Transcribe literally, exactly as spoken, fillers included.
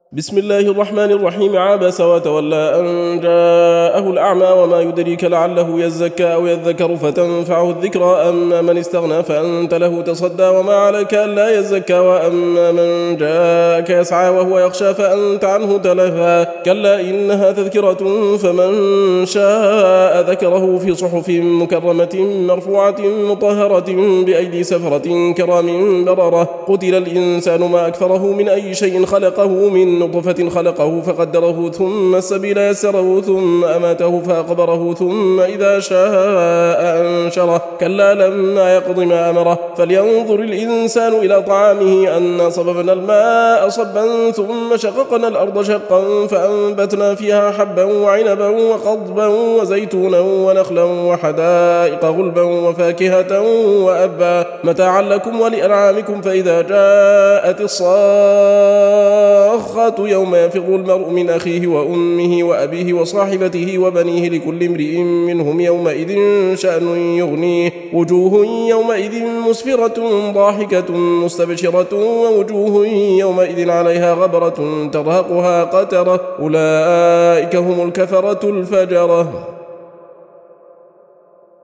بسم الله الرحمن الرحيم. عبس وتولى أن جاءه الأعمى وما يدريك لعله يزكى أو يذكر فتنفعه الذكرى. أما من استغنى فأنت له تصدى وما عليك ألا يزكى. وأما من جاءك يسعى وهو يخشى فأنت عنه تلهى. كلا إنها تذكرة فمن شاء ذكره في صحف مكرمة مرفوعة مطهرة بأيدي سفرة كرام بررة. قتل الإنسان ما أكثره من أي شيء خلقه من نطفة خلقه فقدره ثم السبيل يسره ثم أماته فأقبره ثم إذا شاء أنشره. كلا لما يقض ما أمره. فلينظر الإنسان إلى طعامه أنا صببنا الماء صبا ثم شققنا الأرض شقا فأنبتنا فيها حبا وعنبا وقضبا وزيتونا ونخلا وحدائق غلبا وفاكهة وأبا متاعا لكم ولأنعامكم. فإذا جاءت الصاخة يوم يفر المرء من أخيه وأمه وأبيه وصاحبته وبنيه لكل امرئ منهم يومئذ شأن يغنيه. وجوه يومئذ مسفرة ضاحكة مستبشرة ووجوه يومئذ عليها غبرة ترهقها قترة. أولئك هم الكفرة الفجرة.